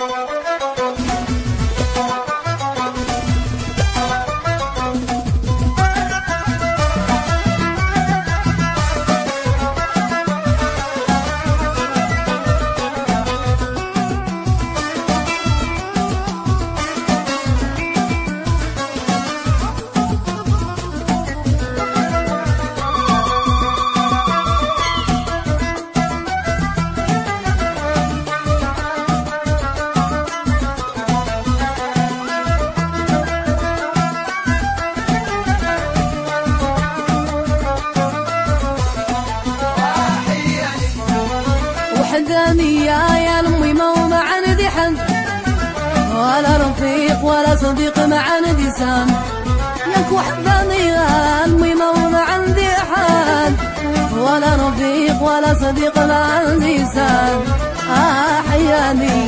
وحداني يا المي ما عندي حد ولا رفيق ولا صديق ما عندي سام ياك وحداني يا المي ما عندي حد ولا رفيق ولا صديق ما عندي سام حياني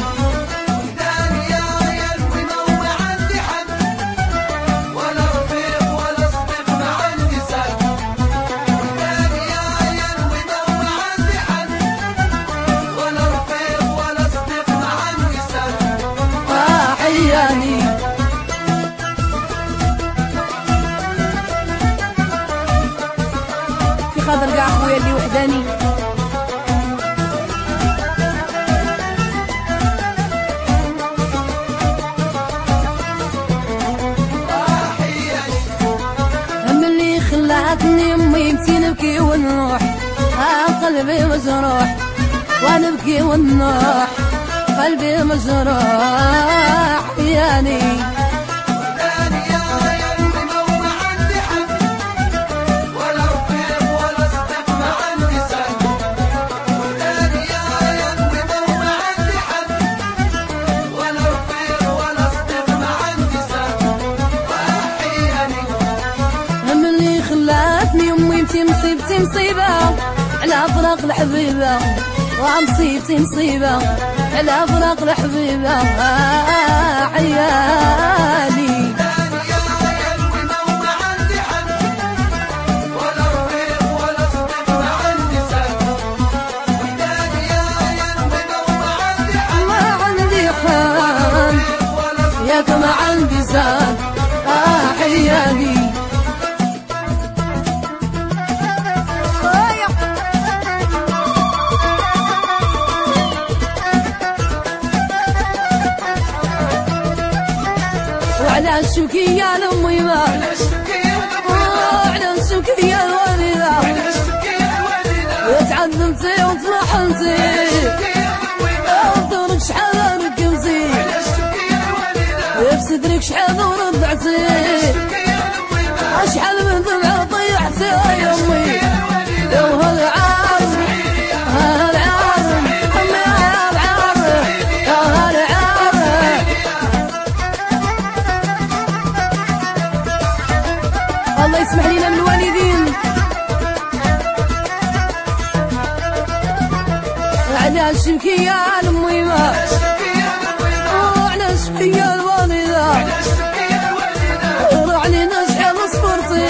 في خاطر كاع خويا اللي وحداني هم اللي خلاتني امي نمشي نبكي ونروح قلبي مجروح ونبكي ونروح قلبي مجروح ياني مصيبتي مصيبة على فراق الحبيبة ومصيبتي مصيبة على فراق الحبيبة عيالي ما عندي حال ياك ما عندي زاد عيالي على الشوكية الميمة على الشوكية الوالدة تعذبتي وطمحنتي دورك شحال ركبتي بصدرك شحال ورضعتي شحال من دمعة ضيعتي يا امي وهالعار هالعار امي هالعار هالعار الله يسمح لنا من الوالدين على الشبكية الميمة وعلى الشبكية الوالدة راه علينا شحال صبرتي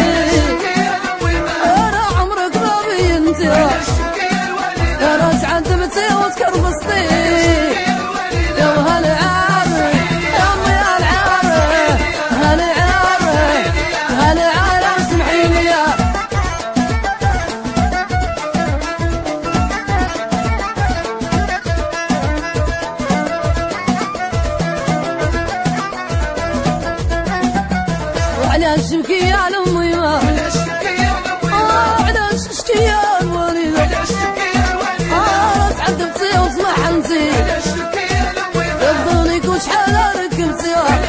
راه عمرك ما بينتي راه تعذبتي وتكربستي وهالعار يا امي هالعار هالعار هالعار سمحي لي وعلى الشبكية الميمة وعلى الشبكية الوالدة تعذبتي وطمحنتي يفضلك وشحال ركبتي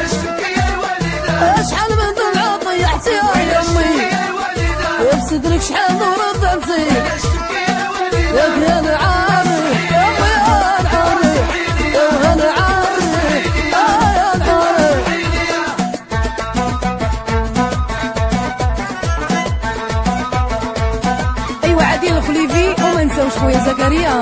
شحال من دمعة ضيعتي يا امي بصدرك شحال ورضعتي ياك يا العار يا امي يا العار يا العار يا العار ايوا عادل الخليفي وما نساوش خويا زكريا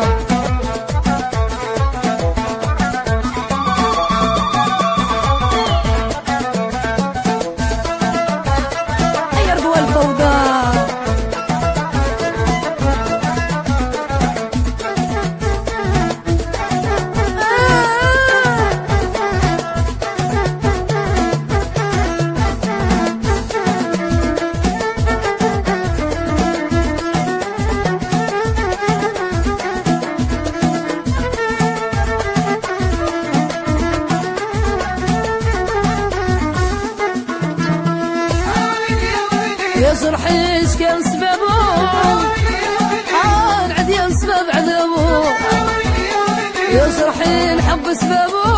يصرحين حب سبابه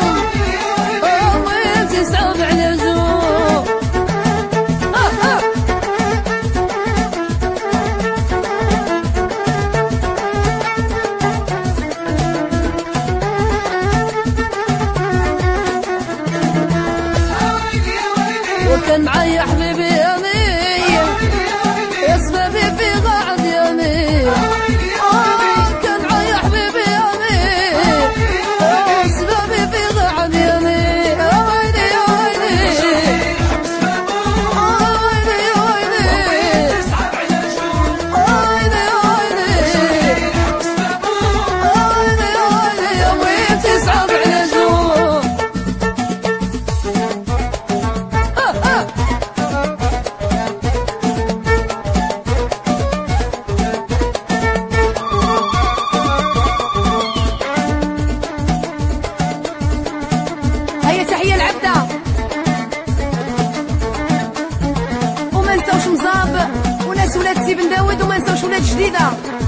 وين تصعب على زوج. وكان معايا حبيبي يمين يا سبابي في قاعد يمين. كان معايا حبيبي يمين يا سبابي في قاعد يمين. ويلي يا ويلي ويلي يا ويلي ويلي يا ويلي ويلي يا ويلي يا ويلي تصعب على جوع. هيا تحية العبدة وما نساوش مزاب وناس ولاد سي بن داود وما نساوش ولاد جديدة.